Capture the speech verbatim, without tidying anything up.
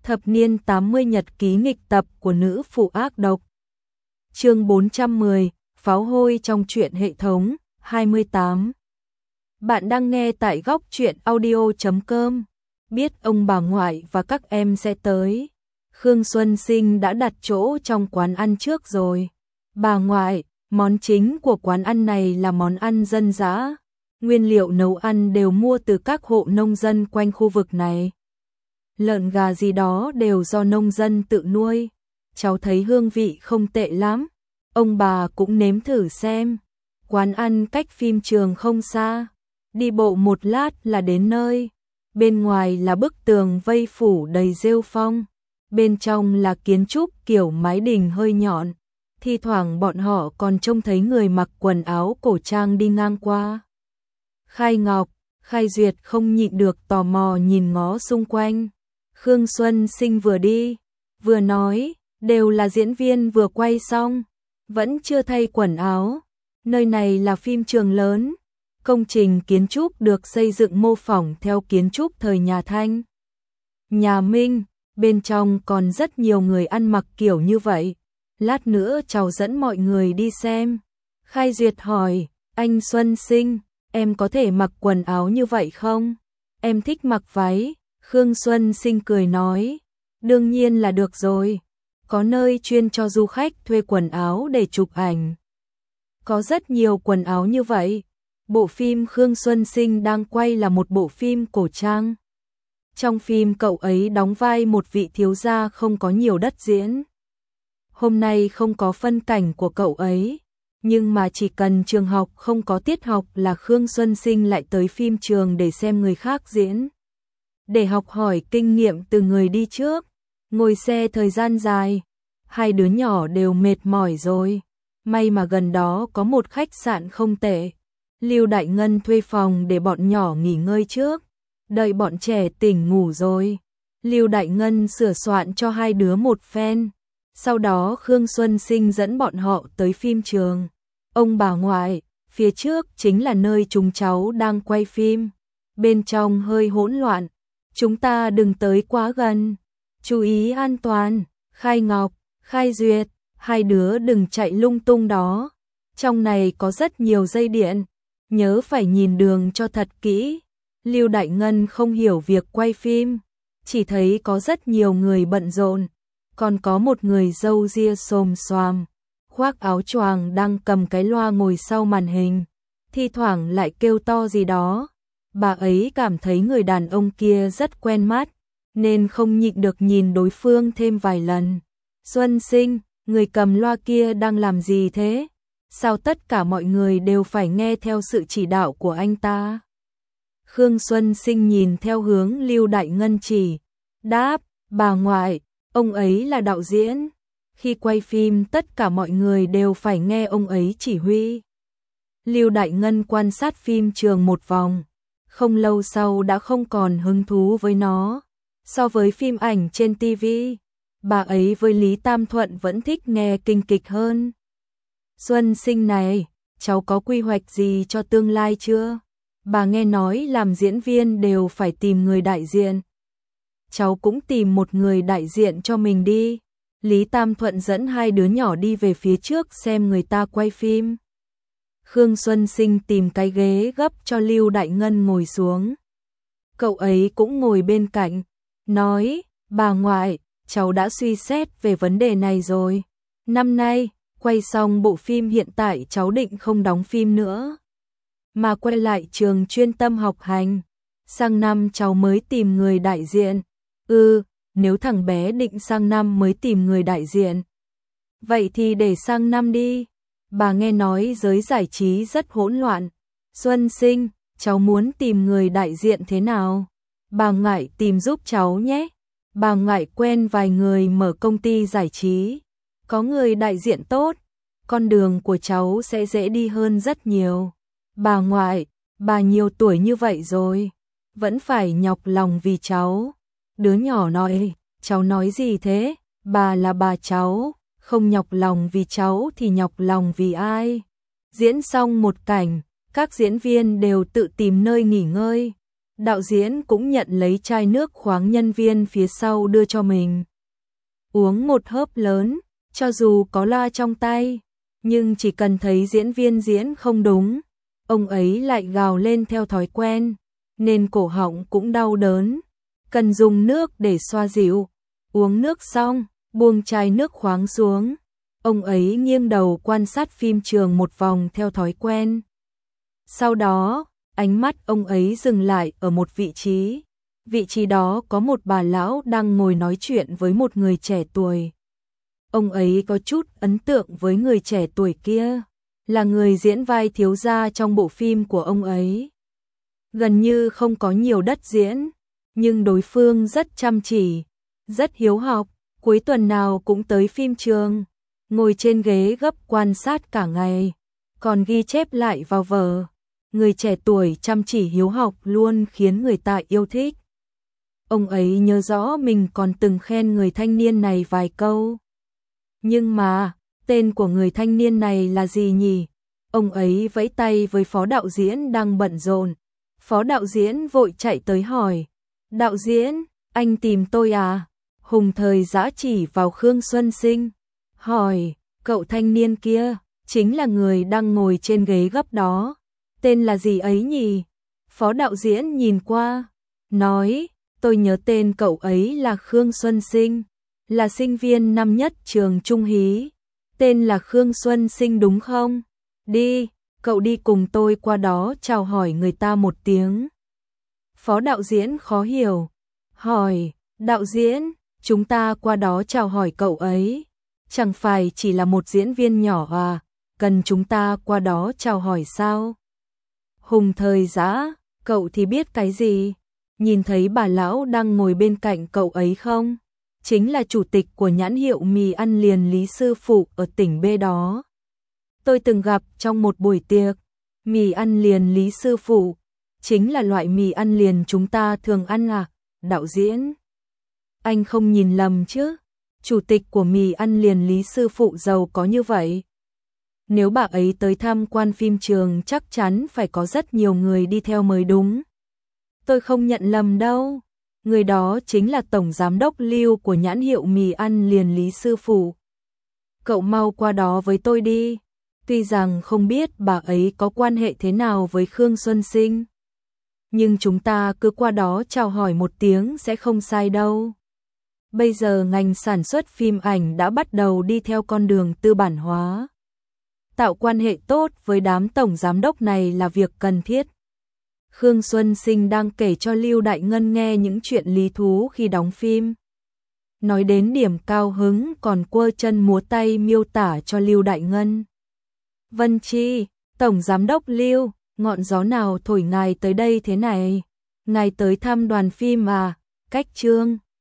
Thập niên tám mươi nhật ký nghịch tập của nữ phụ ác độc. Chương bốn trăm mười, pháo hôi trong truyện hệ thống, hai mươi tám. Bạn đang nghe tại góc truyện audio chấm com. Biết ông bà ngoại và các em sẽ tới, Khương Xuân Sinh đã đặt chỗ trong quán ăn trước rồi. Bà ngoại, món chính của quán ăn này là món ăn dân dã. Nguyên liệu nấu ăn đều mua từ các hộ nông dân quanh khu vực này. Lợn gà gì đó đều do nông dân tự nuôi. Cháu thấy hương vị không tệ lắm. Ông bà cũng nếm thử xem. Quán ăn cách phim trường không xa. Đi bộ một lát là đến nơi. Bên ngoài là bức tường vây phủ đầy rêu phong. Bên trong là kiến trúc kiểu mái đình hơi nhọn. Thi thoảng bọn họ còn trông thấy người mặc quần áo cổ trang đi ngang qua. Khai Ngọc, Khai Duyệt không nhịn được tò mò nhìn ngó xung quanh. Khương Xuân Sinh vừa đi, vừa nói, đều là diễn viên vừa quay xong, vẫn chưa thay quần áo. Nơi này là phim trường lớn, công trình kiến trúc được xây dựng mô phỏng theo kiến trúc thời nhà Thanh, nhà Minh, bên trong còn rất nhiều người ăn mặc kiểu như vậy. Lát nữa cháu dẫn mọi người đi xem. Khai Duyệt hỏi, anh Xuân Sinh, em có thể mặc quần áo như vậy không? Em thích mặc váy. Khương Xuân Sinh cười nói, đương nhiên là được rồi, có nơi chuyên cho du khách thuê quần áo để chụp ảnh. Có rất nhiều quần áo như vậy. Bộ phim Khương Xuân Sinh đang quay là một bộ phim cổ trang. Trong phim cậu ấy đóng vai một vị thiếu gia không có nhiều đất diễn. Hôm nay không có phân cảnh của cậu ấy, nhưng mà chỉ cần trường học không có tiết học là Khương Xuân Sinh lại tới phim trường để xem người khác diễn. Để học hỏi kinh nghiệm từ người đi trước. Ngồi xe thời gian dài, hai đứa nhỏ đều mệt mỏi rồi. May mà gần đó có một khách sạn không tệ. Lưu Đại Ngân thuê phòng để bọn nhỏ nghỉ ngơi trước. Đợi bọn trẻ tỉnh ngủ rồi, Lưu Đại Ngân sửa soạn cho hai đứa một phen. Sau đó Khương Xuân Sinh dẫn bọn họ tới phim trường. Ông bà ngoại, phía trước chính là nơi chúng cháu đang quay phim. Bên trong hơi hỗn loạn. Chúng ta đừng tới quá gần, chú ý an toàn. Khai Ngọc, Khai Duyệt, hai đứa đừng chạy lung tung đó. Trong này có rất nhiều dây điện, nhớ phải nhìn đường cho thật kỹ. Lưu Đại Ngân không hiểu việc quay phim, chỉ thấy có rất nhiều người bận rộn, còn có một người râu ria xồm xoàm, khoác áo choàng đang cầm cái loa ngồi sau màn hình, thi thoảng lại kêu to gì đó. Bà ấy cảm thấy người đàn ông kia rất quen mắt, nên không nhịn được nhìn đối phương thêm vài lần. Xuân Sinh, người cầm loa kia đang làm gì thế? Sao tất cả mọi người đều phải nghe theo sự chỉ đạo của anh ta? Khương Xuân Sinh nhìn theo hướng Lưu Đại Ngân chỉ, đáp, bà ngoại, ông ấy là đạo diễn. Khi quay phim tất cả mọi người đều phải nghe ông ấy chỉ huy. Lưu Đại Ngân quan sát phim trường một vòng. Không lâu sau đã không còn hứng thú với nó. So với phim ảnh trên ti vi, bà ấy với Lý Tam Thuận vẫn thích nghe kinh kịch hơn. Xuân Sinh này, cháu có quy hoạch gì cho tương lai chưa? Bà nghe nói làm diễn viên đều phải tìm người đại diện. Cháu cũng tìm một người đại diện cho mình đi. Lý Tam Thuận dẫn hai đứa nhỏ đi về phía trước xem người ta quay phim. Khương Xuân Sinh tìm cái ghế gấp cho Lưu Đại Ngân ngồi xuống. Cậu ấy cũng ngồi bên cạnh, nói, bà ngoại, cháu đã suy xét về vấn đề này rồi. Năm nay, quay xong bộ phim hiện tại cháu định không đóng phim nữa, mà quay lại trường chuyên tâm học hành. Sang năm cháu mới tìm người đại diện. Ừ, nếu thằng bé định sang năm mới tìm người đại diện, vậy thì để sang năm đi. Bà nghe nói giới giải trí rất hỗn loạn. Xuân Sinh, cháu muốn tìm người đại diện thế nào? Bà ngoại tìm giúp cháu nhé. Bà ngoại quen vài người mở công ty giải trí. Có người đại diện tốt, con đường của cháu sẽ dễ đi hơn rất nhiều. Bà ngoại, bà nhiều tuổi như vậy rồi, vẫn phải nhọc lòng vì cháu. Đứa nhỏ nói, cháu nói gì thế? Bà là bà cháu. Không nhọc lòng vì cháu thì nhọc lòng vì ai? Diễn xong một cảnh, các diễn viên đều tự tìm nơi nghỉ ngơi. đạo diễn cũng nhận lấy chai nước khoáng nhân viên phía sau đưa cho mình. Uống một hớp lớn, cho dù có loa trong tay, nhưng chỉ cần thấy diễn viên diễn không đúng, ông ấy lại gào lên theo thói quen, nên cổ họng cũng đau đớn, cần dùng nước để xoa dịu. Uống nước xong, buông chai nước khoáng xuống, ông ấy nghiêng đầu quan sát phim trường một vòng theo thói quen. Sau đó, ánh mắt ông ấy dừng lại ở một vị trí. Vị trí đó có một bà lão đang ngồi nói chuyện với một người trẻ tuổi. Ông ấy có chút ấn tượng với người trẻ tuổi kia, là người diễn vai thiếu gia trong bộ phim của ông ấy. Gần như không có nhiều đất diễn, nhưng đối phương rất chăm chỉ, rất hiếu học, cuối tuần nào cũng tới phim trường, ngồi trên ghế gấp quan sát cả ngày, còn ghi chép lại vào vở. Người trẻ tuổi chăm chỉ hiếu học luôn khiến người ta yêu thích. Ông ấy nhớ rõ mình còn từng khen người thanh niên này vài câu. Nhưng mà, tên của người thanh niên này là gì nhỉ? Ông ấy vẫy tay với phó đạo diễn đang bận rộn. Phó đạo diễn vội chạy tới hỏi. Đạo diễn, anh tìm tôi à? Hùng Thời Dã chỉ vào Khương Xuân Sinh. Hỏi, cậu thanh niên kia, chính là người đang ngồi trên ghế gấp đó. Tên là gì ấy nhỉ? Phó đạo diễn nhìn qua, nói, tôi nhớ tên cậu ấy là Khương Xuân Sinh, là sinh viên năm nhất trường Trung Hí. Tên là Khương Xuân Sinh đúng không? Đi, cậu đi cùng tôi qua đó chào hỏi người ta một tiếng. Phó đạo diễn khó hiểu, hỏi, đạo diễn, chúng ta qua đó chào hỏi cậu ấy, chẳng phải chỉ là một diễn viên nhỏ à, cần chúng ta qua đó chào hỏi sao? Hùng Thời Dã, cậu thì biết cái gì? Nhìn thấy bà lão đang ngồi bên cạnh cậu ấy không? Chính là chủ tịch của nhãn hiệu mì ăn liền Lý Sư Phụ ở tỉnh B đó. Tôi từng gặp trong một buổi tiệc. Mì ăn liền Lý Sư Phụ chính là loại mì ăn liền chúng ta thường ăn à? Đạo diễn, anh không nhìn lầm chứ? Chủ tịch của mì ăn liền Lý Sư Phụ giàu có như vậy. Nếu bà ấy tới tham quan phim trường chắc chắn phải có rất nhiều người đi theo mới đúng. Tôi không nhận lầm đâu. Người đó chính là Tổng Giám đốc Lưu của nhãn hiệu mì ăn liền Lý Sư Phụ. Cậu mau qua đó với tôi đi. Tuy rằng không biết bà ấy có quan hệ thế nào với Khương Xuân Sinh, nhưng chúng ta cứ qua đó chào hỏi một tiếng sẽ không sai đâu. Bây giờ ngành sản xuất phim ảnh đã bắt đầu đi theo con đường tư bản hóa. Tạo quan hệ tốt với đám tổng giám đốc này là việc cần thiết. Khương Xuân Sinh đang kể cho Lưu Đại Ngân nghe những chuyện lý thú khi đóng phim. Nói đến điểm cao hứng còn quơ chân múa tay miêu tả cho Lưu Đại Ngân. Vân Chi, Tổng Giám đốc Lưu, ngọn gió nào thổi ngài tới đây thế này? Ngài tới thăm đoàn phim à? Cách Trương